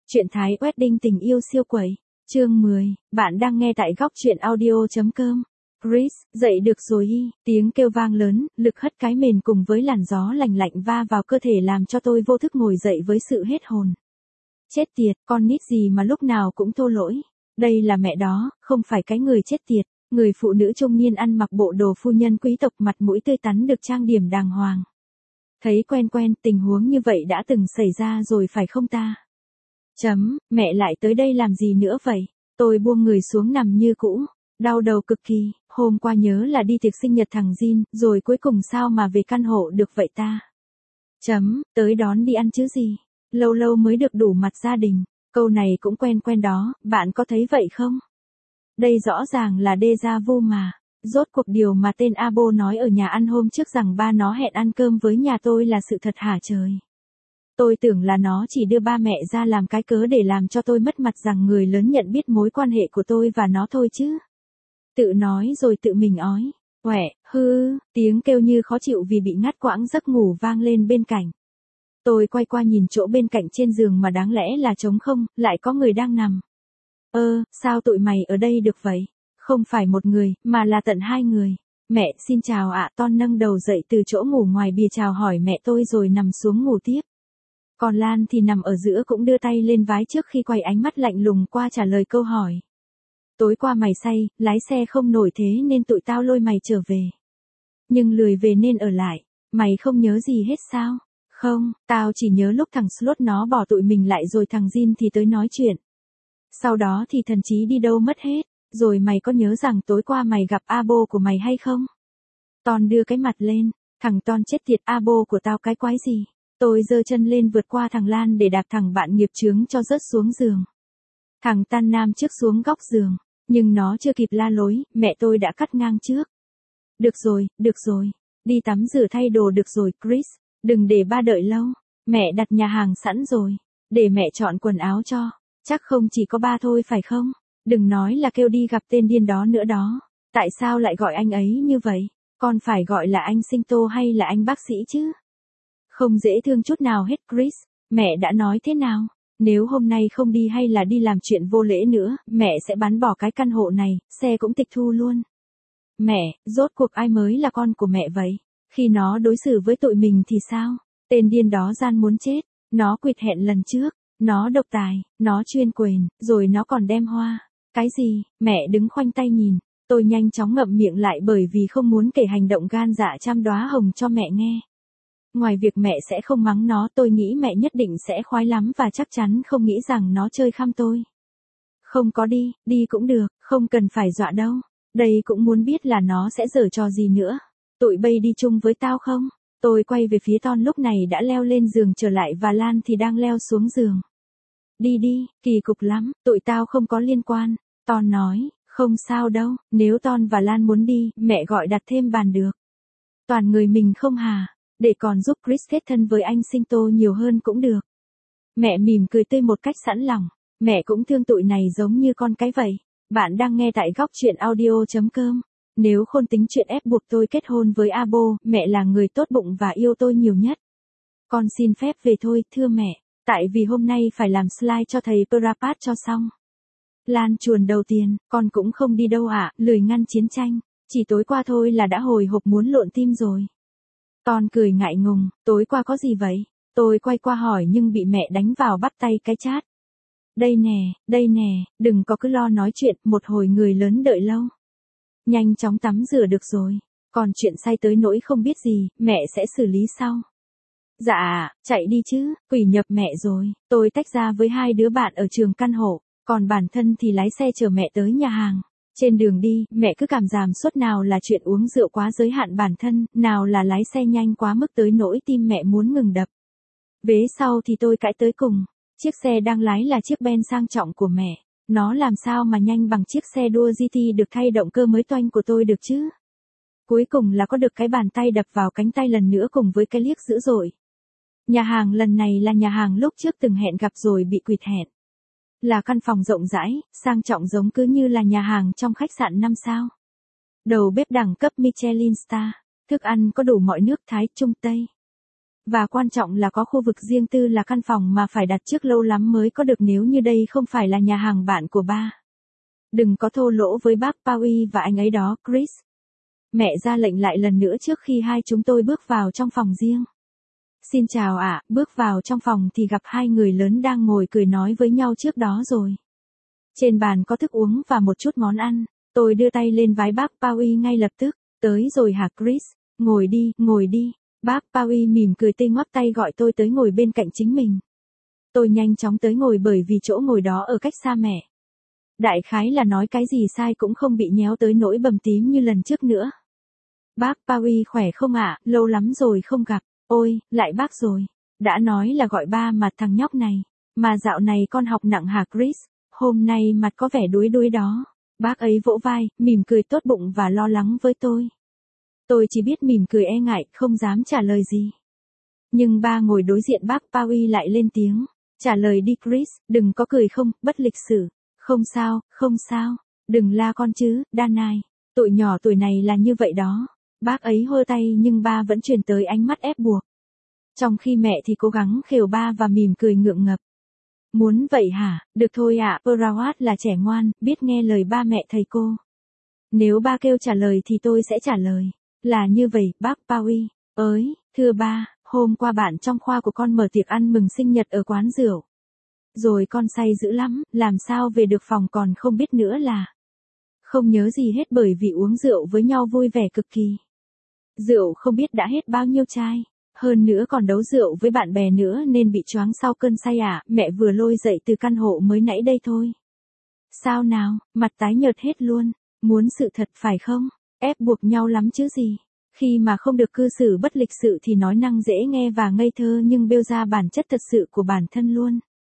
Truyện Thái Wedding tình yêu siêu quẩy. Chương 10, bạn đang nghe tại góc truyện audio.com. Chris, dậy được rồi hi, tiếng kêu vang lớn, lực hất cái mền cùng với làn gió lành lạnh va vào cơ thể làm cho tôi vô thức ngồi dậy với sự hết hồn. Chết tiệt, con nít gì mà lúc nào cũng thô lỗi. Đây là mẹ đó, không phải cái người chết tiệt. Người phụ nữ trung niên ăn mặc bộ đồ phu nhân quý tộc, mặt mũi tươi tắn được trang điểm đàng hoàng. Thấy quen quen, tình huống như vậy đã từng xảy ra rồi phải không ta? Mẹ lại tới đây làm gì nữa vậy? Tôi buông người xuống nằm như cũ, đau đầu cực kỳ, hôm qua nhớ là đi tiệc sinh nhật thằng Jin, rồi cuối cùng sao mà về căn hộ được vậy ta? Tới đón đi ăn chứ gì? Lâu lâu mới được đủ mặt gia đình, câu này cũng quen quen đó, bạn có thấy vậy không? Đây rõ ràng là déjà vu mà. Rốt cuộc điều mà tên Abo nói ở nhà ăn hôm trước rằng ba nó hẹn ăn cơm với nhà tôi là sự thật hả trời? Tôi tưởng là nó chỉ đưa ba mẹ ra làm cái cớ để làm cho tôi mất mặt rằng người lớn nhận biết mối quan hệ của tôi và nó thôi chứ. Tự nói rồi tự mình ói. Tiếng kêu như khó chịu vì bị ngắt quãng giấc ngủ vang lên bên cạnh. Tôi quay qua nhìn chỗ bên cạnh trên giường mà đáng lẽ là trống không, lại có người đang nằm. Sao tụi mày ở đây được vậy? Không phải một người, mà là tận hai người. Mẹ, xin chào ạ. Ton nâng đầu dậy từ chỗ ngủ ngoài bìa chào hỏi mẹ tôi rồi nằm xuống ngủ tiếp. Còn Lan thì nằm ở giữa cũng đưa tay lên vái trước khi quay ánh mắt lạnh lùng qua trả lời câu hỏi. Tối qua mày say, lái xe không nổi thế nên tụi tao lôi mày trở về. Nhưng lười về nên ở lại. Mày không nhớ gì hết sao? Không, tao chỉ nhớ lúc thằng Slot nó bỏ tụi mình lại rồi thằng Jin thì tới nói chuyện. Sau đó thì thần trí đi đâu mất hết. Rồi mày có nhớ rằng tối qua mày gặp Abo của mày hay không? Ton đưa cái mặt lên. Thằng Ton chết tiệt, Abo của tao cái quái gì? Tôi giơ chân lên vượt qua thằng Lan để đạp thằng bạn nghiệp chướng cho rớt xuống giường. Thằng Tan Nam trước xuống góc giường. Nhưng nó chưa kịp la lối, mẹ tôi đã cắt ngang trước. Được rồi. Đi tắm rửa thay đồ được rồi, Chris. Đừng để ba đợi lâu. Mẹ đặt nhà hàng sẵn rồi. Để mẹ chọn quần áo cho. Chắc không chỉ có ba thôi phải không? Đừng nói là kêu đi gặp tên điên đó nữa đó. Tại sao lại gọi anh ấy như vậy? Con phải gọi là anh sinh tô hay là anh bác sĩ chứ? Không dễ thương chút nào hết Chris. Mẹ đã nói thế nào? Nếu hôm nay không đi hay là đi làm chuyện vô lễ nữa, mẹ sẽ bán bỏ cái căn hộ này, xe cũng tịch thu luôn. Mẹ, rốt cuộc ai mới là con của mẹ vậy? Khi nó đối xử với tụi mình thì sao? Tên điên đó gian muốn chết. Nó quỵt hẹn lần trước. Nó độc tài, nó chuyên quền, rồi nó còn đem hoa. Cái gì? Mẹ đứng khoanh tay nhìn. Tôi nhanh chóng ngậm miệng lại bởi vì không muốn kể hành động gan dạ trăm đóa hồng cho mẹ nghe. Ngoài việc mẹ sẽ không mắng nó, tôi nghĩ mẹ nhất định sẽ khoái lắm và chắc chắn không nghĩ rằng nó chơi khăm tôi. Không có đi cũng được, không cần phải dọa đâu. Đây cũng muốn biết là nó sẽ giở trò gì nữa. Tụi bay đi chung với tao không? Tôi quay về phía Ton lúc này đã leo lên giường trở lại và Lan thì đang leo xuống giường. Đi, kỳ cục lắm, tụi tao không có liên quan. Ton nói, không sao đâu, nếu Ton và Lan muốn đi, mẹ gọi đặt thêm bàn được. Toàn người mình không hả? Để còn giúp Chris kết thân với anh sinh tô nhiều hơn cũng được. Mẹ mỉm cười tươi một cách sẵn lòng. Mẹ cũng thương tụi này giống như con cái vậy. Bạn đang nghe tại góc truyện audio.com. Nếu khôn tính chuyện ép buộc tôi kết hôn với Abo, mẹ là người tốt bụng và yêu tôi nhiều nhất. Con xin phép về thôi, thưa mẹ. Tại vì hôm nay phải làm slide cho thầy Prapat cho xong. Lan chuồn đầu tiên, con cũng không đi đâu ạ, lười ngăn chiến tranh. Chỉ tối qua thôi là đã hồi hộp muốn lộn tim rồi. Ton cười ngại ngùng, tối qua có gì vậy? Tôi quay qua hỏi nhưng bị mẹ đánh vào bắt tay cái chát. Đây nè, đừng có cứ lo nói chuyện, một hồi người lớn đợi lâu. Nhanh chóng tắm rửa được rồi. Còn chuyện say tới nỗi không biết gì, mẹ sẽ xử lý sau. Dạ, chạy đi chứ, quỷ nhập mẹ rồi. Tôi tách ra với hai đứa bạn ở trường căn hộ, còn bản thân thì lái xe chở mẹ tới nhà hàng. Trên đường đi, mẹ cứ cảm giảm suốt nào là chuyện uống rượu quá giới hạn bản thân, nào là lái xe nhanh quá mức tới nỗi tim mẹ muốn ngừng đập. Vế sau thì tôi cãi tới cùng. Chiếc xe đang lái là chiếc Ben sang trọng của mẹ. Nó làm sao mà nhanh bằng chiếc xe đua GT được thay động cơ mới toanh của tôi được chứ? Cuối cùng là có được cái bàn tay đập vào cánh tay lần nữa cùng với cái liếc dữ dội. Nhà hàng lần này là nhà hàng lúc trước từng hẹn gặp rồi bị quỵt hẹn. Là căn phòng rộng rãi, sang trọng giống cứ như là nhà hàng trong khách sạn 5 sao. Đầu bếp đẳng cấp Michelin Star, thức ăn có đủ mọi nước Thái, Trung, Tây. Và quan trọng là có khu vực riêng tư là căn phòng mà phải đặt trước lâu lắm mới có được nếu như đây không phải là nhà hàng bạn của ba. Đừng có thô lỗ với bác Paui và anh ấy đó, Chris. Mẹ ra lệnh lại lần nữa trước khi hai chúng tôi bước vào trong phòng riêng. Xin chào ạ, bước vào trong phòng thì gặp hai người lớn đang ngồi cười nói với nhau trước đó rồi. Trên bàn có thức uống và một chút món ăn. Tôi đưa tay lên vái bác Paui ngay lập tức. Tới rồi hả Chris? Ngồi đi, ngồi đi. Bác Paui mỉm cười tê ngoắc tay gọi tôi tới ngồi bên cạnh chính mình. Tôi nhanh chóng tới ngồi bởi vì chỗ ngồi đó ở cách xa mẹ. Đại khái là nói cái gì sai cũng không bị nhéo tới nỗi bầm tím như lần trước nữa. Bác Paui khỏe không ạ, lâu lắm rồi không gặp. Ôi, lại bác rồi. Đã nói là gọi ba mà thằng nhóc này. Mà dạo này con học nặng hả Chris? Hôm nay mặt có vẻ đuối đuối đó. Bác ấy vỗ vai, mỉm cười tốt bụng và lo lắng với tôi. Tôi chỉ biết mỉm cười e ngại, không dám trả lời gì. Nhưng ba ngồi đối diện bác Paui lại lên tiếng. Trả lời đi Chris, đừng có cười không, bất lịch sự. Không sao, không sao. Đừng la con chứ, Danai. Tụi nhỏ tuổi này là như vậy đó. Bác ấy hơ tay nhưng ba vẫn truyền tới ánh mắt ép buộc. Trong khi mẹ thì cố gắng khều ba và mỉm cười ngượng ngập. Muốn vậy hả? Được thôi ạ, Perawat là trẻ ngoan, biết nghe lời ba mẹ thầy cô. Nếu ba kêu trả lời thì tôi sẽ trả lời. Là như vậy, bác Paui. Ơi, thưa ba, hôm qua bạn trong khoa của con mở tiệc ăn mừng sinh nhật ở quán rượu. Rồi con say dữ lắm, làm sao về được phòng còn không biết nữa là. Không nhớ gì hết bởi vì uống rượu với nhau vui vẻ cực kỳ. Rượu không biết đã hết bao nhiêu chai. Hơn nữa còn đấu rượu với bạn bè nữa nên bị choáng sau cơn say à, mẹ vừa lôi dậy từ căn hộ mới nãy đây thôi. Sao nào, mặt tái nhợt hết luôn, muốn sự thật phải không? Ép buộc nhau lắm chứ gì. Khi mà không được cư xử bất lịch sự thì nói năng dễ nghe và ngây thơ nhưng bêu ra bản chất thật sự của bản thân luôn.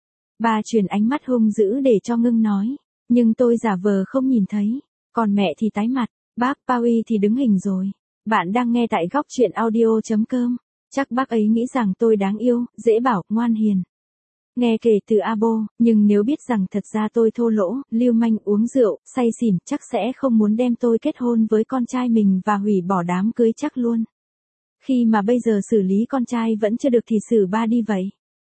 Bà truyền ánh mắt hung dữ để cho ngưng nói, nhưng tôi giả vờ không nhìn thấy, còn mẹ thì tái mặt, bác Paui thì đứng hình rồi. Bạn đang nghe tại góc truyện audio.com. Chắc bác ấy nghĩ rằng tôi đáng yêu, dễ bảo, ngoan hiền. Nghe kể từ Abo, nhưng nếu biết rằng thật ra tôi thô lỗ, lưu manh uống rượu, say xỉn, chắc sẽ không muốn đem tôi kết hôn với con trai mình và hủy bỏ đám cưới chắc luôn. Khi mà bây giờ xử lý con trai vẫn chưa được thì xử ba đi vậy.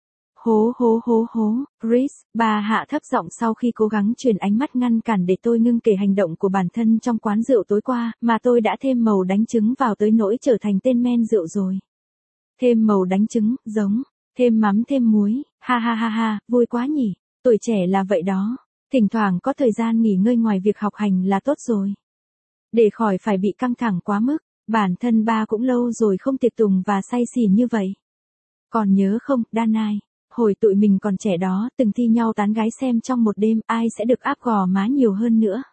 Hố hố hố hố, Chris, bà hạ thấp giọng sau khi cố gắng truyền ánh mắt ngăn cản để tôi ngưng kể hành động của bản thân trong quán rượu tối qua, mà tôi đã thêm màu đánh trứng vào tới nỗi trở thành tên men rượu rồi. Thêm màu đánh trứng, giống, thêm mắm thêm muối, ha ha ha ha, vui quá nhỉ, tuổi trẻ là vậy đó, thỉnh thoảng có thời gian nghỉ ngơi ngoài việc học hành là tốt rồi. Để khỏi phải bị căng thẳng quá mức, bản thân ba cũng lâu rồi không tiệc tùng và say xỉn như vậy. Còn nhớ không, Danai, hồi tụi mình còn trẻ đó, từng thi nhau tán gái xem trong một đêm ai sẽ được áp gò má nhiều hơn nữa.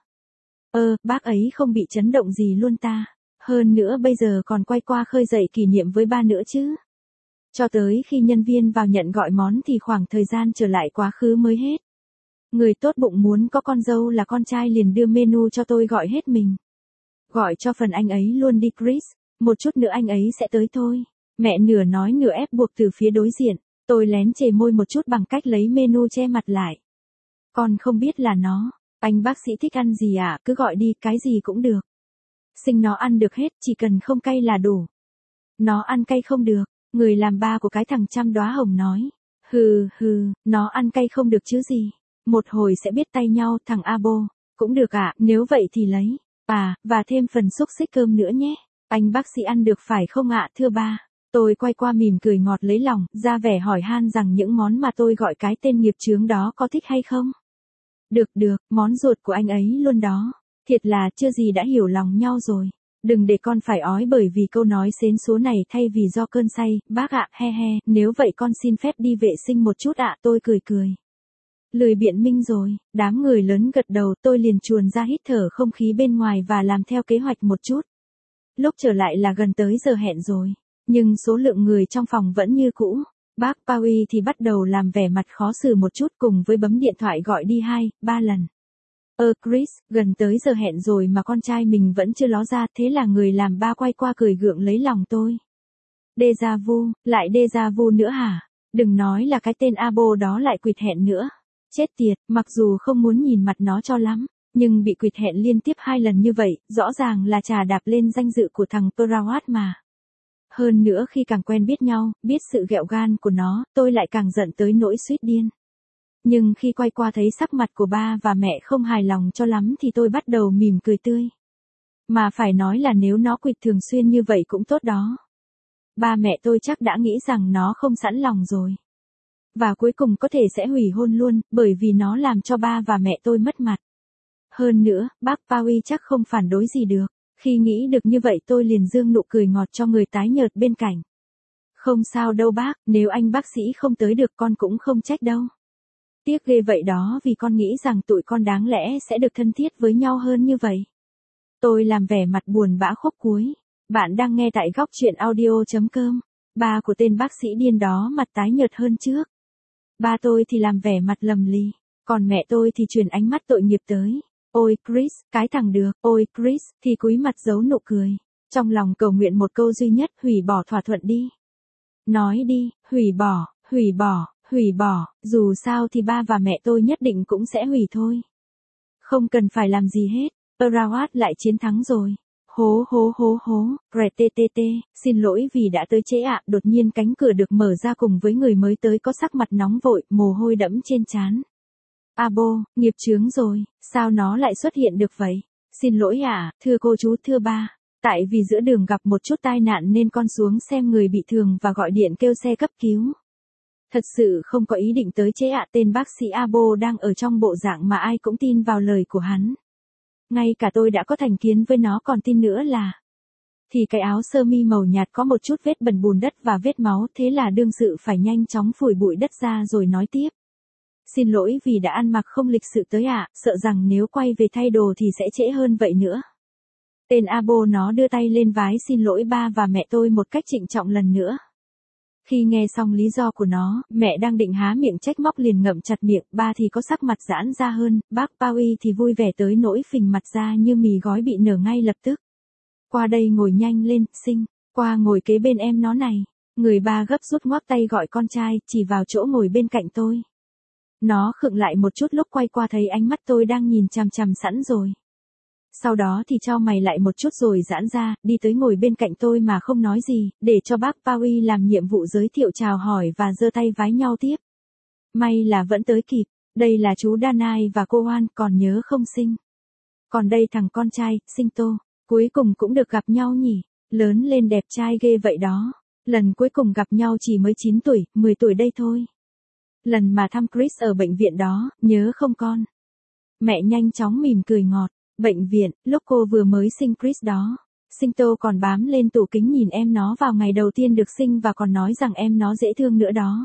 Bác ấy không bị chấn động gì luôn ta. Hơn nữa bây giờ còn quay qua khơi dậy kỷ niệm với ba nữa chứ. Cho tới khi nhân viên vào nhận gọi món thì khoảng thời gian trở lại quá khứ mới hết. Người tốt bụng muốn có con dâu là con trai liền đưa menu cho tôi gọi hết mình. Gọi cho phần anh ấy luôn đi Chris, một chút nữa anh ấy sẽ tới thôi. Mẹ nửa nói nửa ép buộc từ phía đối diện, tôi lén chề môi một chút bằng cách lấy menu che mặt lại. Con không biết là nó, anh bác sĩ thích ăn gì à, cứ gọi đi, cái gì cũng được. Sinh nó ăn được hết, chỉ cần không cay là đủ. Nó ăn cay không được, người làm ba của cái thằng trăm đóa hồng nói. Hừ, nó ăn cay không được chứ gì. Một hồi sẽ biết tay nhau, thằng Abo. Cũng được ạ, nếu vậy thì lấy. Và thêm phần xúc xích cơm nữa nhé. Anh bác sĩ ăn được phải không ạ, thưa ba? Tôi quay qua mỉm cười ngọt lấy lòng, ra vẻ hỏi han rằng những món mà tôi gọi cái tên nghiệp chướng đó có thích hay không? Được, món ruột của anh ấy luôn đó. Thiệt là chưa gì đã hiểu lòng nhau rồi. Đừng để con phải ói bởi vì câu nói xến xúa này thay vì do cơn say, bác ạ, he, nếu vậy con xin phép đi vệ sinh một chút ạ, tôi cười. Lười biện minh rồi, đám người lớn gật đầu, tôi liền chuồn ra hít thở không khí bên ngoài và làm theo kế hoạch một chút. Lúc trở lại là gần tới giờ hẹn rồi, nhưng số lượng người trong phòng vẫn như cũ. Bác Paui thì bắt đầu làm vẻ mặt khó xử một chút cùng với bấm điện thoại gọi đi 2-3 lần. Chris, gần tới giờ hẹn rồi mà con trai mình vẫn chưa ló ra, thế là người làm ba quay qua cười gượng lấy lòng tôi. Déjà vu, lại déjà vu nữa hả? Đừng nói là cái tên Abo đó lại quỵt hẹn nữa. Chết tiệt, mặc dù không muốn nhìn mặt nó cho lắm, nhưng bị quỵt hẹn liên tiếp 2 lần như vậy, rõ ràng là trà đạp lên danh dự của thằng Perawat mà. Hơn nữa khi càng quen biết nhau, biết sự ghẹo gan của nó, tôi lại càng giận tới nỗi suýt điên. Nhưng khi quay qua thấy sắc mặt của ba và mẹ không hài lòng cho lắm thì tôi bắt đầu mỉm cười tươi. Mà phải nói là nếu nó quỵt thường xuyên như vậy cũng tốt đó. Ba mẹ tôi chắc đã nghĩ rằng nó không sẵn lòng rồi. Và cuối cùng có thể sẽ hủy hôn luôn, bởi vì nó làm cho ba và mẹ tôi mất mặt. Hơn nữa, bác Paui chắc không phản đối gì được. Khi nghĩ được như vậy tôi liền dương nụ cười ngọt cho người tái nhợt bên cạnh. Không sao đâu bác, nếu anh bác sĩ không tới được con cũng không trách đâu. Tiếc ghê vậy đó vì con nghĩ rằng tụi con đáng lẽ sẽ được thân thiết với nhau hơn như vậy. Tôi làm vẻ mặt buồn bã khúc cuối. Bạn đang nghe tại góc truyện audio.com. Ba của tên bác sĩ điên đó mặt tái nhợt hơn trước. Ba tôi thì làm vẻ mặt lầm lì. Còn mẹ tôi thì chuyển ánh mắt tội nghiệp tới. Ôi Chris, cái thằng được. Ôi Chris, thì cúi mặt giấu nụ cười. Trong lòng cầu nguyện một câu duy nhất, hủy bỏ thỏa thuận đi. Nói đi, hủy bỏ, hủy bỏ, hủy bỏ, dù sao thì ba và mẹ tôi nhất định cũng sẽ hủy thôi. Không cần phải làm gì hết, Arawat lại chiến thắng rồi. Hố hố hố hố, RTTT, xin lỗi vì đã tới trễ ạ. Đột nhiên cánh cửa được mở ra cùng với người mới tới có sắc mặt nóng vội, mồ hôi đẫm trên trán. Abo, nghiệp chướng rồi, sao nó lại xuất hiện được vậy? Xin lỗi ạ, thưa cô chú thưa ba. Tại vì giữa đường gặp một chút tai nạn nên con xuống xem người bị thương và gọi điện kêu xe cấp cứu. Thật sự không có ý định tới trễ ạ. Tên bác sĩ Abo đang ở trong bộ dạng mà ai cũng tin vào lời của hắn. Ngay cả tôi đã có thành kiến với nó còn tin nữa là. Thì cái áo sơ mi màu nhạt có một chút vết bẩn bùn đất và vết máu, thế là đương sự phải nhanh chóng phủi bụi đất ra rồi nói tiếp. Xin lỗi vì đã ăn mặc không lịch sự tới ạ, sợ rằng nếu quay về thay đồ thì sẽ trễ hơn vậy nữa. Tên Abo nó đưa tay lên vái xin lỗi ba và mẹ tôi một cách trịnh trọng lần nữa. Khi nghe xong lý do của nó, mẹ đang định há miệng trách móc liền ngậm chặt miệng, ba thì có sắc mặt giãn ra hơn, bác Paui thì vui vẻ tới nỗi phình mặt ra như mì gói bị nở ngay lập tức. Qua đây ngồi nhanh lên, Sinh, qua ngồi kế bên em nó này. Người ba gấp rút ngoắc tay gọi con trai, chỉ vào chỗ ngồi bên cạnh tôi. Nó khựng lại một chút lúc quay qua thấy ánh mắt tôi đang nhìn chằm chằm sẵn rồi. Sau đó thì chau mày lại một chút rồi giãn ra, đi tới ngồi bên cạnh tôi mà không nói gì, để cho bác Paui làm nhiệm vụ giới thiệu chào hỏi và giơ tay vái nhau tiếp. May là vẫn tới kịp, đây là chú Danai và cô Hoan, còn nhớ không Sinh? Còn đây thằng con trai, Sinh Tô, cuối cùng cũng được gặp nhau nhỉ, lớn lên đẹp trai ghê vậy đó. Lần cuối cùng gặp nhau chỉ mới 9 tuổi, 10 tuổi đây thôi. Lần mà thăm Chris ở bệnh viện đó, nhớ không con? Mẹ nhanh chóng mỉm cười ngọt. Bệnh viện, lúc cô vừa mới sinh Chris đó. Sinh Tô còn bám lên tủ kính nhìn em nó vào ngày đầu tiên được sinh và còn nói rằng em nó dễ thương nữa đó.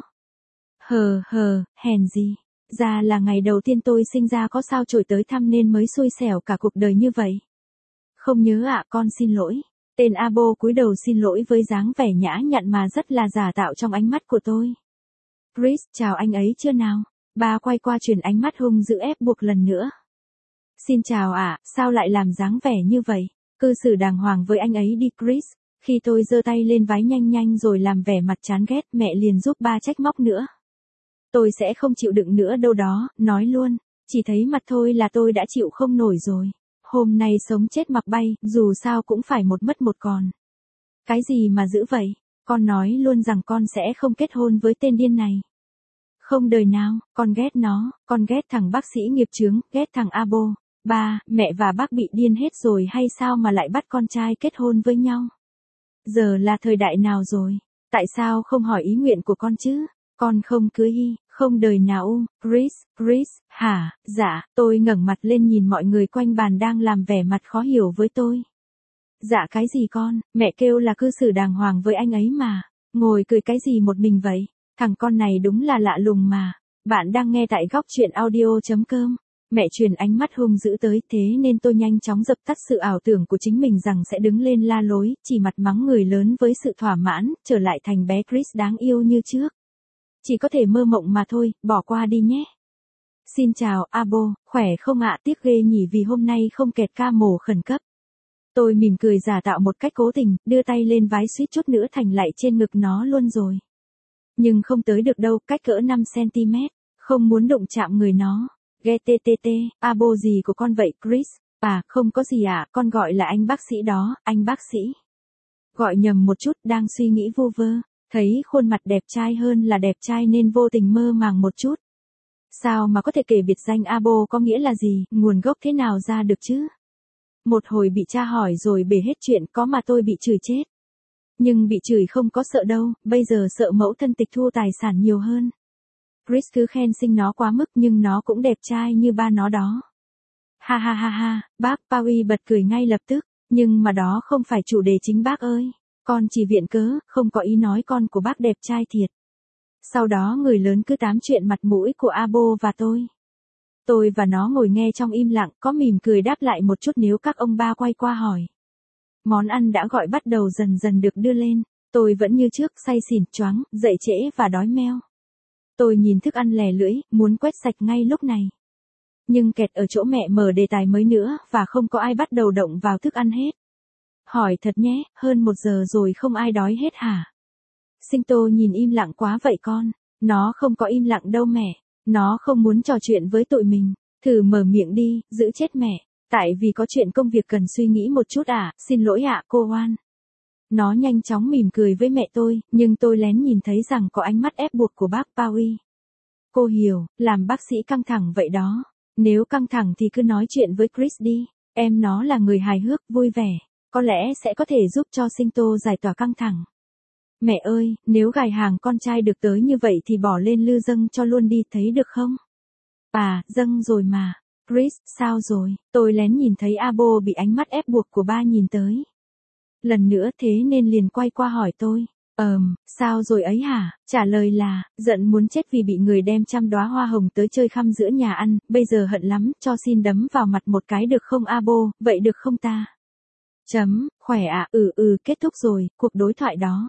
Hèn gì. Ra là ngày đầu tiên tôi sinh ra có sao chổi tới thăm nên mới xui xẻo cả cuộc đời như vậy. Không nhớ ạ, con xin lỗi. Tên Abo cúi đầu xin lỗi với dáng vẻ nhã nhặn mà rất là giả tạo trong ánh mắt của tôi. Chris, chào anh ấy chưa nào? Ba quay qua truyền ánh mắt hung dữ ép buộc lần nữa. Xin chào ạ, sao lại làm dáng vẻ như vậy? Cư xử đàng hoàng với anh ấy đi Chris. Khi tôi giơ tay lên vái nhanh nhanh rồi làm vẻ mặt chán ghét, mẹ liền giúp ba trách móc nữa. Tôi sẽ không chịu đựng nữa đâu đó, nói luôn. Chỉ thấy mặt thôi là tôi đã chịu không nổi rồi. Hôm nay sống chết mặc bay, dù sao cũng phải một mất một còn. Cái gì mà dữ vậy? Con nói luôn rằng con sẽ không kết hôn với tên điên này. Không đời nào, con ghét nó, con ghét thằng bác sĩ nghiệp chướng, ghét thằng Abo. Ba, mẹ và bác bị điên hết rồi hay sao mà lại bắt con trai kết hôn với nhau? Giờ là thời đại nào rồi? Tại sao không hỏi ý nguyện của con chứ? Con không cưới y, không đời nào. Chris, hả? Dạ, tôi ngẩng mặt lên nhìn mọi người quanh bàn đang làm vẻ mặt khó hiểu với tôi. Dạ cái gì con, mẹ kêu là cư xử đàng hoàng với anh ấy mà. Ngồi cười cái gì một mình vậy? Thằng con này đúng là lạ lùng mà. Bạn đang nghe tại góc truyện audio.com. Mẹ truyền ánh mắt hung dữ tới thế nên tôi nhanh chóng dập tắt sự ảo tưởng của chính mình rằng sẽ đứng lên la lối, chỉ mặt mắng người lớn với sự thỏa mãn, trở lại thành bé Chris đáng yêu như trước. Chỉ có thể mơ mộng mà thôi, bỏ qua đi nhé. Xin chào, Abo, khỏe không ạ? Tiếc ghê nhỉ vì hôm nay không kẹt ca mổ khẩn cấp. Tôi mỉm cười giả tạo một cách cố tình, đưa tay lên vái suýt chút nữa thành lại trên ngực nó luôn rồi. Nhưng không tới được đâu, cách cỡ 5 cm, không muốn đụng chạm người nó. GTTT, Abo gì của con vậy Chris? À, không có gì ạ, con gọi là anh bác sĩ đó, anh bác sĩ. Gọi nhầm một chút, đang suy nghĩ vu vơ, thấy khuôn mặt đẹp trai hơn là đẹp trai nên vô tình mơ màng một chút. Sao mà có thể kể biệt danh Abo có nghĩa là gì, nguồn gốc thế nào ra được chứ? Một hồi bị cha hỏi rồi bể hết chuyện, có mà tôi bị chửi chết. Nhưng bị chửi không có sợ đâu, bây giờ sợ mẫu thân tịch thu tài sản nhiều hơn. Chris cứ khen xinh nó quá mức nhưng nó cũng đẹp trai như ba nó đó. Ha ha ha ha, bác Paui bật cười ngay lập tức, nhưng mà đó không phải chủ đề chính bác ơi. Con chỉ viện cớ, không có ý nói con của bác đẹp trai thiệt. Sau đó người lớn cứ tám chuyện mặt mũi của Abo và tôi. Tôi và nó ngồi nghe trong im lặng, có mỉm cười đáp lại một chút nếu các ông ba quay qua hỏi. Món ăn đã gọi bắt đầu dần dần được đưa lên, tôi vẫn như trước say xỉn choáng, dậy trễ và đói meo. Tôi nhìn thức ăn lè lưỡi, muốn quét sạch ngay lúc này. Nhưng kẹt ở chỗ mẹ mở đề tài mới nữa và không có ai bắt đầu động vào thức ăn hết. Hỏi thật nhé, hơn 1 giờ rồi không ai đói hết hả? Sinh Tô nhìn im lặng quá vậy con. Nó không có im lặng đâu mẹ. Nó không muốn trò chuyện với tụi mình. Thử mở miệng đi, giữ chết mẹ. Tại vì có chuyện công việc cần suy nghĩ một chút à, xin lỗi ạ cô Oan. Nó nhanh chóng mỉm cười với mẹ tôi, nhưng tôi lén nhìn thấy rằng có ánh mắt ép buộc của bác Paui. Cô hiểu, làm bác sĩ căng thẳng vậy đó. Nếu căng thẳng thì cứ nói chuyện với Chris đi. Em nó là người hài hước, vui vẻ. Có lẽ sẽ có thể giúp cho Sinh Tô giải tỏa căng thẳng. Mẹ ơi, nếu gài hàng con trai được tới như vậy thì bỏ lên lư dâng cho luôn đi, thấy được không? À, dâng rồi mà. Chris, sao rồi? Tôi lén nhìn thấy Abo bị ánh mắt ép buộc của ba nhìn tới. Lần nữa thế nên liền quay qua hỏi tôi. Sao rồi ấy hả? Trả lời là, giận muốn chết vì bị người đem trăm đóa hoa hồng tới chơi khăm giữa nhà ăn, bây giờ hận lắm, cho xin đấm vào mặt một cái được không Abo, vậy được không ta? Khỏe ạ, kết thúc rồi, cuộc đối thoại đó.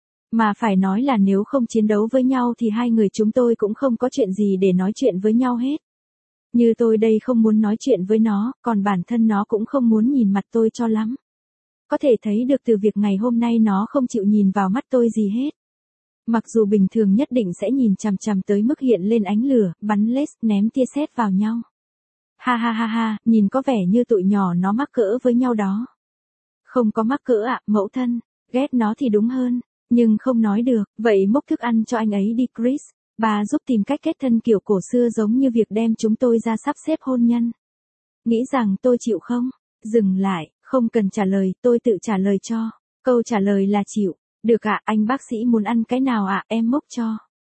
Mà phải nói là nếu không chiến đấu với nhau thì hai người chúng tôi cũng không có chuyện gì để nói chuyện với nhau hết. Như tôi đây không muốn nói chuyện với nó, còn bản thân nó cũng không muốn nhìn mặt tôi cho lắm. Có thể thấy được từ việc ngày hôm nay nó không chịu nhìn vào mắt tôi gì hết. Mặc dù bình thường nhất định sẽ nhìn chằm chằm tới mức hiện lên ánh lửa, bắn laser, ném tia sét vào nhau. Ha ha ha ha, nhìn có vẻ như tụi nhỏ nó mắc cỡ với nhau đó. Không có mắc cỡ ạ, mẫu thân. Ghét nó thì đúng hơn. Nhưng không nói được, vậy múc thức ăn cho anh ấy đi Chris. Bà giúp tìm cách kết thân kiểu cổ xưa giống như việc đem chúng tôi ra sắp xếp hôn nhân. Nghĩ rằng tôi chịu không? Dừng lại, không cần trả lời, tôi tự trả lời cho. Câu trả lời là chịu. Được ạ, anh bác sĩ muốn ăn cái nào ạ, em múc cho.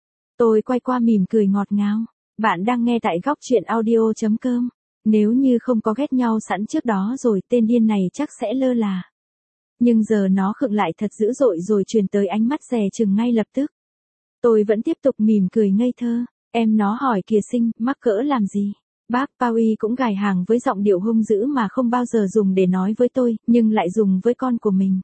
Tôi quay qua mỉm cười ngọt ngào. Bạn đang nghe tại góc truyện audio.com. Nếu như không có ghét nhau sẵn trước đó rồi tên điên này chắc sẽ lơ là. Nhưng giờ nó khựng lại thật dữ dội rồi truyền tới ánh mắt dè chừng ngay lập tức. Tôi vẫn tiếp tục mỉm cười ngây thơ. Em nó hỏi kìa Sinh, mắc cỡ làm gì? Bác Paui cũng gài hàng với giọng điệu hung dữ mà không bao giờ dùng để nói với tôi, nhưng lại dùng với con của mình.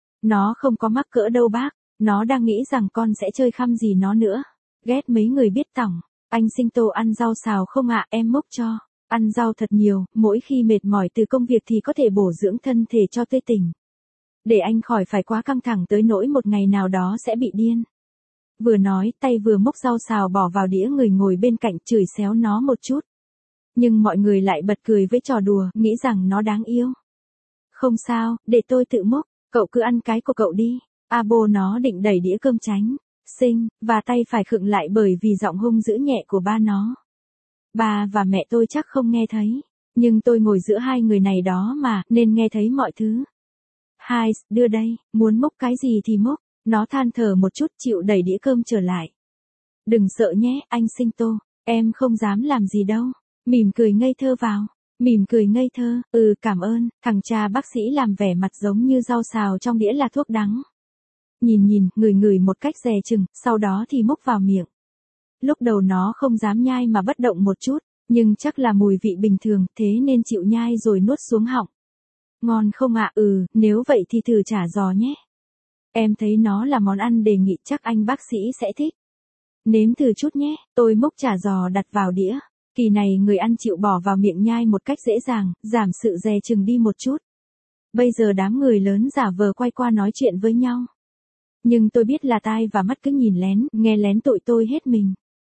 Nó không có mắc cỡ đâu bác, nó đang nghĩ rằng con sẽ chơi khăm gì nó nữa. Ghét mấy người biết tỏng. Anh Sinh Tô ăn rau xào không ạ, em múc cho. Ăn rau thật nhiều, mỗi khi mệt mỏi từ công việc thì có thể bổ dưỡng thân thể cho tươi tỉnh. Để anh khỏi phải quá căng thẳng tới nỗi một ngày nào đó sẽ bị điên. Vừa nói, tay vừa múc rau xào bỏ vào đĩa người ngồi bên cạnh chửi xéo nó một chút. Nhưng mọi người lại bật cười với trò đùa, nghĩ rằng nó đáng yêu. Không sao, để tôi tự múc, cậu cứ ăn cái của cậu đi. Abo nó định đẩy đĩa cơm tránh. Sinh, và tay phải khựng lại bởi vì giọng hung dữ nhẹ của ba nó. Ba và mẹ tôi chắc không nghe thấy. Nhưng tôi ngồi giữa hai người này đó mà, nên nghe thấy mọi thứ. Hai, đưa đây, muốn múc cái gì thì múc. Nó than thở một chút chịu đẩy đĩa cơm trở lại. Đừng sợ nhé, anh Sinh Tô, em không dám làm gì đâu. Mỉm cười ngây thơ vào. Mỉm cười ngây thơ, cảm ơn, thằng cha bác sĩ làm vẻ mặt giống như rau xào trong đĩa là thuốc đắng. Nhìn, ngửi một cách dè chừng, sau đó thì múc vào miệng. Lúc đầu nó không dám nhai mà bất động một chút, nhưng chắc là mùi vị bình thường, thế nên chịu nhai rồi nuốt xuống họng. Ngon không ạ? Nếu vậy thì thử chả giò nhé. Em thấy nó là món ăn đề nghị chắc anh bác sĩ sẽ thích. Nếm thử chút nhé, tôi múc chả giò đặt vào đĩa. Kỳ này người ăn chịu bỏ vào miệng nhai một cách dễ dàng, giảm sự dè chừng đi một chút. Bây giờ đám người lớn giả vờ quay qua nói chuyện với nhau. Nhưng tôi biết là tai và mắt cứ nhìn lén, nghe lén tụi tôi hết mình.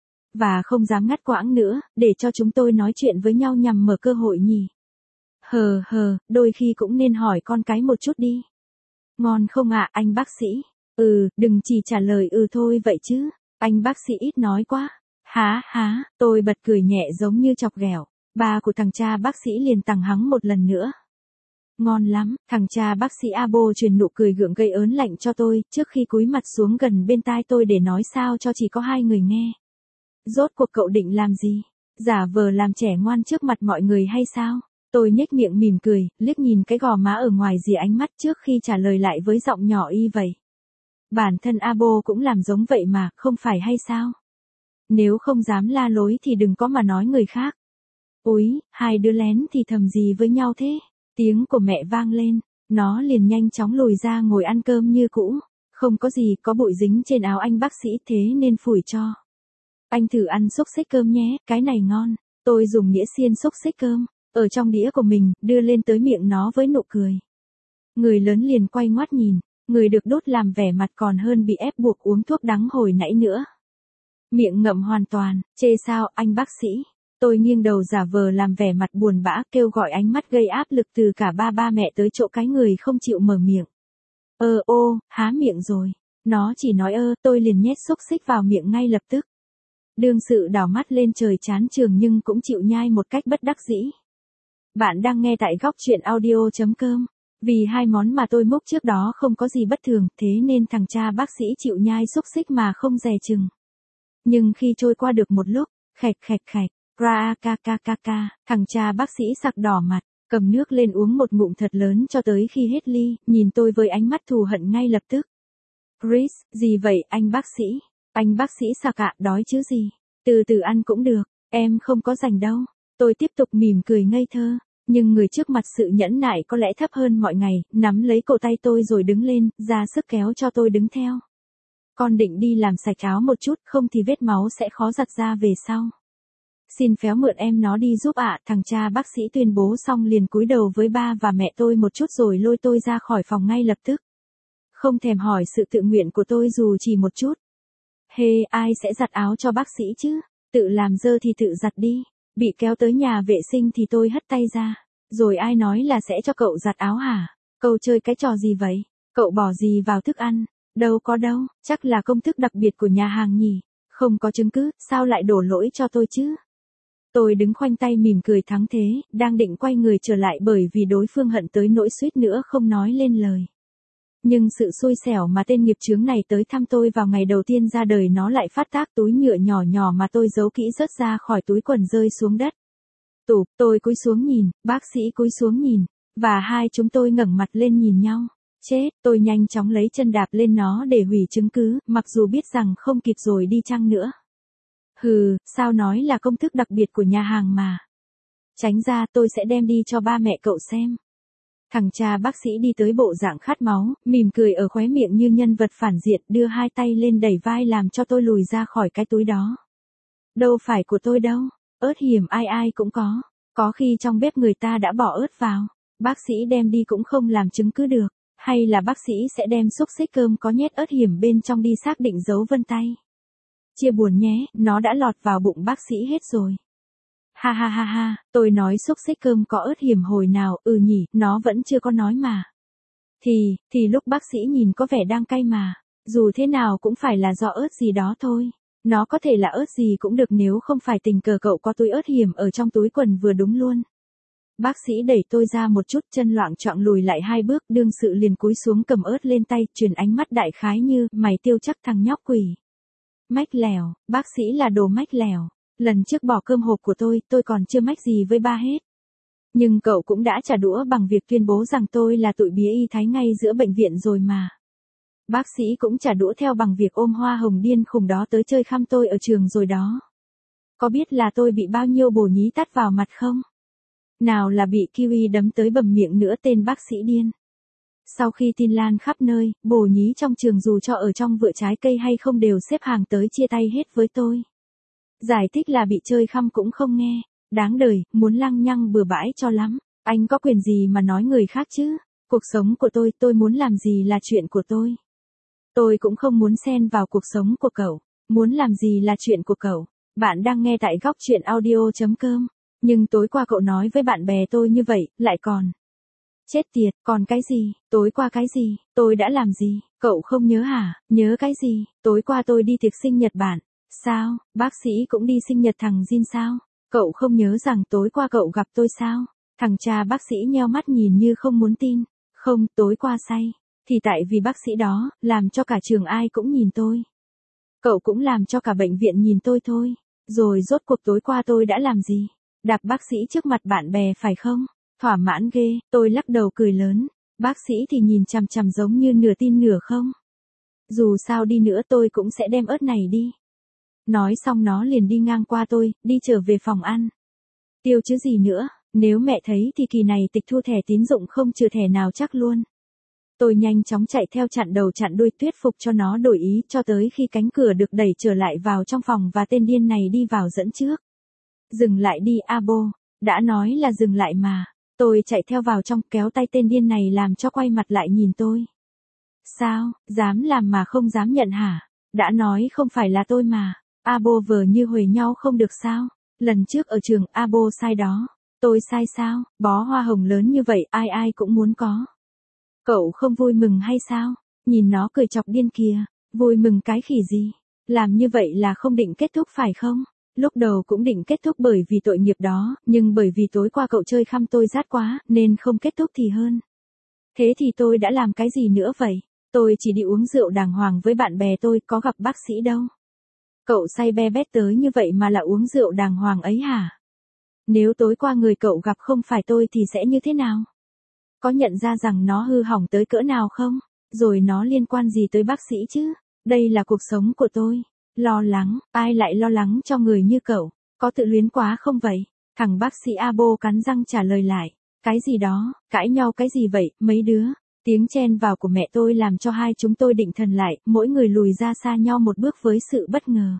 Và không dám ngắt quãng nữa, để cho chúng tôi nói chuyện với nhau nhằm mở cơ hội nhỉ. Đôi khi cũng nên hỏi con cái một chút đi. Ngon không ạ, anh bác sĩ? Đừng chỉ trả lời thôi vậy chứ. Anh bác sĩ ít nói quá. Há, tôi bật cười nhẹ giống như chọc ghẹo. Ba của thằng cha bác sĩ liền tằng hắng một lần nữa. Ngon lắm, thằng cha bác sĩ Abo truyền nụ cười gượng gây ớn lạnh cho tôi, trước khi cúi mặt xuống gần bên tai tôi để nói sao cho chỉ có hai người nghe. Rốt cuộc cậu định làm gì? Giả vờ làm trẻ ngoan trước mặt mọi người hay sao? Tôi nhếch miệng mỉm cười, liếc nhìn cái gò má ở ngoài rìa ánh mắt trước khi trả lời lại với giọng nhỏ y vậy. Bản thân Abo cũng làm giống vậy mà, không phải hay sao? Nếu không dám la lối thì đừng có mà nói người khác. Úi, hai đứa lén thì thầm gì với nhau thế? Tiếng của mẹ vang lên, nó liền nhanh chóng lùi ra ngồi ăn cơm như cũ. Không có gì, có bụi dính trên áo anh bác sĩ thế nên phủi cho. Anh thử ăn xúc xích cơm nhé, cái này ngon. Tôi dùng đĩa xiên xúc xích cơm, ở trong đĩa của mình, đưa lên tới miệng nó với nụ cười. Người lớn liền quay ngoắt nhìn, người được đốt làm vẻ mặt còn hơn bị ép buộc uống thuốc đắng hồi nãy nữa. Miệng ngậm hoàn toàn, chê sao anh bác sĩ? Tôi nghiêng đầu giả vờ làm vẻ mặt buồn bã kêu gọi ánh mắt gây áp lực từ cả ba mẹ tới chỗ cái người không chịu mở miệng. Há miệng rồi. Nó chỉ nói tôi liền nhét xúc xích vào miệng ngay lập tức. Đương sự đảo mắt lên trời chán trường nhưng cũng chịu nhai một cách bất đắc dĩ. Bạn đang nghe tại góc truyện audio.com. Vì hai món mà tôi múc trước đó không có gì bất thường, thế nên thằng cha bác sĩ chịu nhai xúc xích mà không dè chừng. Nhưng khi trôi qua được một lúc, khạch, ra ca, thằng cha bác sĩ sặc đỏ mặt, cầm nước lên uống một ngụm thật lớn cho tới khi hết ly, nhìn tôi với ánh mắt thù hận ngay lập tức. Chris, gì vậy anh bác sĩ? Anh bác sĩ sặc ạ, đói chứ gì? Từ từ ăn cũng được, em không có rảnh đâu. Tôi tiếp tục mỉm cười ngây thơ, nhưng người trước mặt sự nhẫn nại có lẽ thấp hơn mọi ngày, nắm lấy cổ tay tôi rồi đứng lên, ra sức kéo cho tôi đứng theo. Con định đi làm sạch áo một chút, không thì vết máu sẽ khó giặt ra về sau. Xin phép mượn em nó đi giúp ạ, thằng cha bác sĩ tuyên bố xong liền cúi đầu với ba và mẹ tôi một chút rồi lôi tôi ra khỏi phòng ngay lập tức. Không thèm hỏi sự tự nguyện của tôi dù chỉ một chút. Ai sẽ giặt áo cho bác sĩ chứ? Tự làm dơ thì tự giặt đi. Bị kéo tới nhà vệ sinh thì tôi hất tay ra. Rồi ai nói là sẽ cho cậu giặt áo hả? Cậu chơi cái trò gì vậy? Cậu bỏ gì vào thức ăn? Đâu có đâu, chắc là công thức đặc biệt của nhà hàng nhỉ. Không có chứng cứ, sao lại đổ lỗi cho tôi chứ? Tôi đứng khoanh tay mỉm cười thắng thế, đang định quay người trở lại bởi vì đối phương hận tới nỗi suýt nữa không nói lên lời. Nhưng sự xui xẻo mà tên nghiệp chướng này tới thăm tôi vào ngày đầu tiên ra đời nó lại phát tác túi nhựa nhỏ nhỏ mà tôi giấu kỹ rớt ra khỏi túi quần rơi xuống đất. Tôi cúi xuống nhìn, bác sĩ cúi xuống nhìn, và hai chúng tôi ngẩng mặt lên nhìn nhau. Chết, tôi nhanh chóng lấy chân đạp lên nó để hủy chứng cứ, mặc dù biết rằng không kịp rồi đi chăng nữa. Sao nói là công thức đặc biệt của nhà hàng mà. Tránh ra, tôi sẽ đem đi cho ba mẹ cậu xem. Thằng cha bác sĩ đi tới bộ dạng khát máu, mỉm cười ở khóe miệng như nhân vật phản diện, đưa hai tay lên đẩy vai làm cho tôi lùi ra khỏi cái túi đó. Đâu phải của tôi đâu, ớt hiểm ai cũng có khi trong bếp người ta đã bỏ ớt vào, bác sĩ đem đi cũng không làm chứng cứ được, hay là bác sĩ sẽ đem xúc xích cơm có nhét ớt hiểm bên trong đi xác định dấu vân tay. Chia buồn nhé, nó đã lọt vào bụng bác sĩ hết rồi. Ha, tôi nói xúc xích cơm có ớt hiểm hồi nào, nhỉ, nó vẫn chưa có nói mà. Thì lúc bác sĩ nhìn có vẻ đang cay mà, dù thế nào cũng phải là do ớt gì đó thôi. Nó có thể là ớt gì cũng được nếu không phải tình cờ cậu có túi ớt hiểm ở trong túi quần vừa đúng luôn. Bác sĩ đẩy tôi ra một chút chân loạng choạng lùi lại hai bước đương sự liền cúi xuống cầm ớt lên tay truyền ánh mắt đại khái như mày tiêu chắc thằng nhóc quỷ. Mách lèo, bác sĩ là đồ mách lèo. Lần trước bỏ cơm hộp của tôi còn chưa mách gì với ba hết. Nhưng cậu cũng đã trả đũa bằng việc tuyên bố rằng tôi là tụi bía y thái ngay giữa bệnh viện rồi mà. Bác sĩ cũng trả đũa theo bằng việc ôm hoa hồng điên khùng đó tới chơi khăm tôi ở trường rồi đó. Có biết là tôi bị bao nhiêu bồ nhí tát vào mặt không? Nào là bị kiwi đấm tới bầm miệng nữa tên bác sĩ điên. Sau khi tin lan khắp nơi, bồ nhí trong trường dù cho ở trong vựa trái cây hay không đều xếp hàng tới chia tay hết với tôi. Giải thích là bị chơi khăm cũng không nghe. Đáng đời, muốn lăng nhăng bừa bãi cho lắm. Anh có quyền gì mà nói người khác chứ? Cuộc sống của tôi muốn làm gì là chuyện của tôi. Tôi cũng không muốn xen vào cuộc sống của cậu. Muốn làm gì là chuyện của cậu. Bạn đang nghe tại góc truyện audio.com. Nhưng tối qua cậu nói với bạn bè tôi như vậy, lại còn Chết tiệt, còn cái gì, tối qua cái gì, tôi đã làm gì, cậu không nhớ hả, nhớ cái gì, tối qua tôi đi tiệc sinh nhật bạn. Sao, bác sĩ cũng đi sinh nhật thằng Jin sao? Cậu không nhớ rằng tối qua cậu gặp tôi sao? Thằng cha bác sĩ nheo mắt nhìn như không muốn tin. Không, tối qua say. Thì tại vì bác sĩ đó, làm cho cả trường ai cũng nhìn tôi. Cậu cũng làm cho cả bệnh viện nhìn tôi thôi. Rồi rốt cuộc tối qua tôi đã làm gì? Đạp bác sĩ trước mặt bạn bè phải không? Thỏa mãn ghê, tôi lắc đầu cười lớn. Bác sĩ thì nhìn chằm chằm giống như nửa tin nửa không. Dù sao đi nữa tôi cũng sẽ đem ớt này đi. Nói xong nó liền đi ngang qua tôi, đi trở về phòng ăn. Tiêu chứ gì nữa, nếu mẹ thấy thì kỳ này tịch thu thẻ tín dụng không trừ thẻ nào chắc luôn. Tôi nhanh chóng chạy theo chặn đầu chặn đuôi thuyết phục cho nó đổi ý cho tới khi cánh cửa được đẩy trở lại vào trong phòng và tên điên này đi vào dẫn trước. Dừng lại đi Abo, đã nói là dừng lại mà. Tôi chạy theo vào trong kéo tay tên điên này làm cho quay mặt lại nhìn tôi. Sao, dám làm mà không dám nhận hả? Đã nói không phải là tôi mà. Abo vờ như huề nhau không được sao? Lần trước ở trường Abo sai đó. Tôi sai sao? Bó hoa hồng lớn như vậy ai ai cũng muốn có. Cậu không vui mừng hay sao? Nhìn nó cười chọc điên kìa. Vui mừng cái khỉ gì? Làm như vậy là không định kết thúc phải không? Lúc đầu cũng định kết thúc bởi vì tội nghiệp đó, nhưng bởi vì tối qua cậu chơi khăm tôi rát quá, nên không kết thúc thì hơn. Thế thì tôi đã làm cái gì nữa vậy? Tôi chỉ đi uống rượu đàng hoàng với bạn bè tôi, có gặp bác sĩ đâu. Cậu say be bét tới như vậy mà là uống rượu đàng hoàng ấy hả? Nếu tối qua người cậu gặp không phải tôi thì sẽ như thế nào? Có nhận ra rằng nó hư hỏng tới cỡ nào không? Rồi nó liên quan gì tới bác sĩ chứ? Đây là cuộc sống của tôi. Lo lắng, ai lại lo lắng cho người như cậu? Có tự luyến quá không vậy? Thằng bác sĩ Abo cắn răng trả lời lại. Cái gì đó, cãi nhau cái gì vậy, mấy đứa? Tiếng chen vào của mẹ tôi làm cho hai chúng tôi định thần lại, mỗi người lùi ra xa nhau một bước với sự bất ngờ.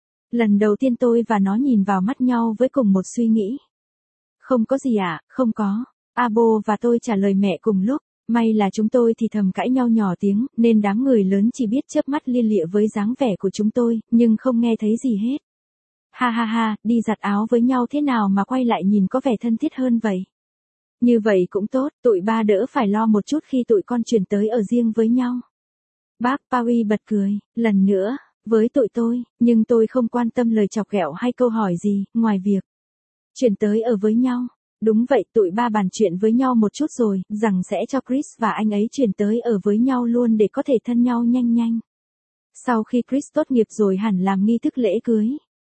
Lần đầu tiên tôi và nó nhìn vào mắt nhau với cùng một suy nghĩ. Không có gì ạ, không có. Abo và tôi trả lời mẹ cùng lúc. May là chúng tôi thì thầm cãi nhau nhỏ tiếng, nên đám người lớn chỉ biết chớp mắt lia lịa với dáng vẻ của chúng tôi, nhưng không nghe thấy gì hết. Ha ha ha, đi giặt áo với nhau thế nào mà quay lại nhìn có vẻ thân thiết hơn vậy? Như vậy cũng tốt, tụi ba đỡ phải lo một chút khi tụi con chuyển tới ở riêng với nhau. Bác Paui bật cười, lần nữa, với tụi tôi, nhưng tôi không quan tâm lời chọc ghẹo hay câu hỏi gì, ngoài việc chuyển tới ở với nhau. Đúng vậy, tụi ba bàn chuyện với nhau một chút rồi, rằng sẽ cho Chris và anh ấy chuyển tới ở với nhau luôn để có thể thân nhau nhanh nhanh. Sau khi Chris tốt nghiệp rồi hẳn làm nghi thức lễ cưới.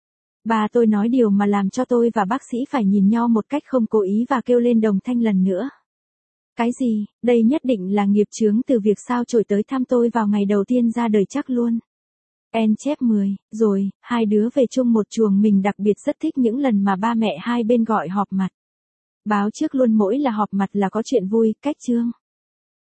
Bà tôi nói điều mà làm cho tôi và bác sĩ phải nhìn nhau một cách không cố ý và kêu lên đồng thanh lần nữa. Cái gì, đây nhất định là nghiệp chướng từ việc sao chổi tới thăm tôi vào ngày đầu tiên ra đời chắc luôn. En chép 10, rồi, hai đứa về chung một chuồng mình đặc biệt rất thích những lần mà ba mẹ hai bên gọi họp mặt. Báo trước luôn mỗi là họp mặt là có chuyện vui, cách chương.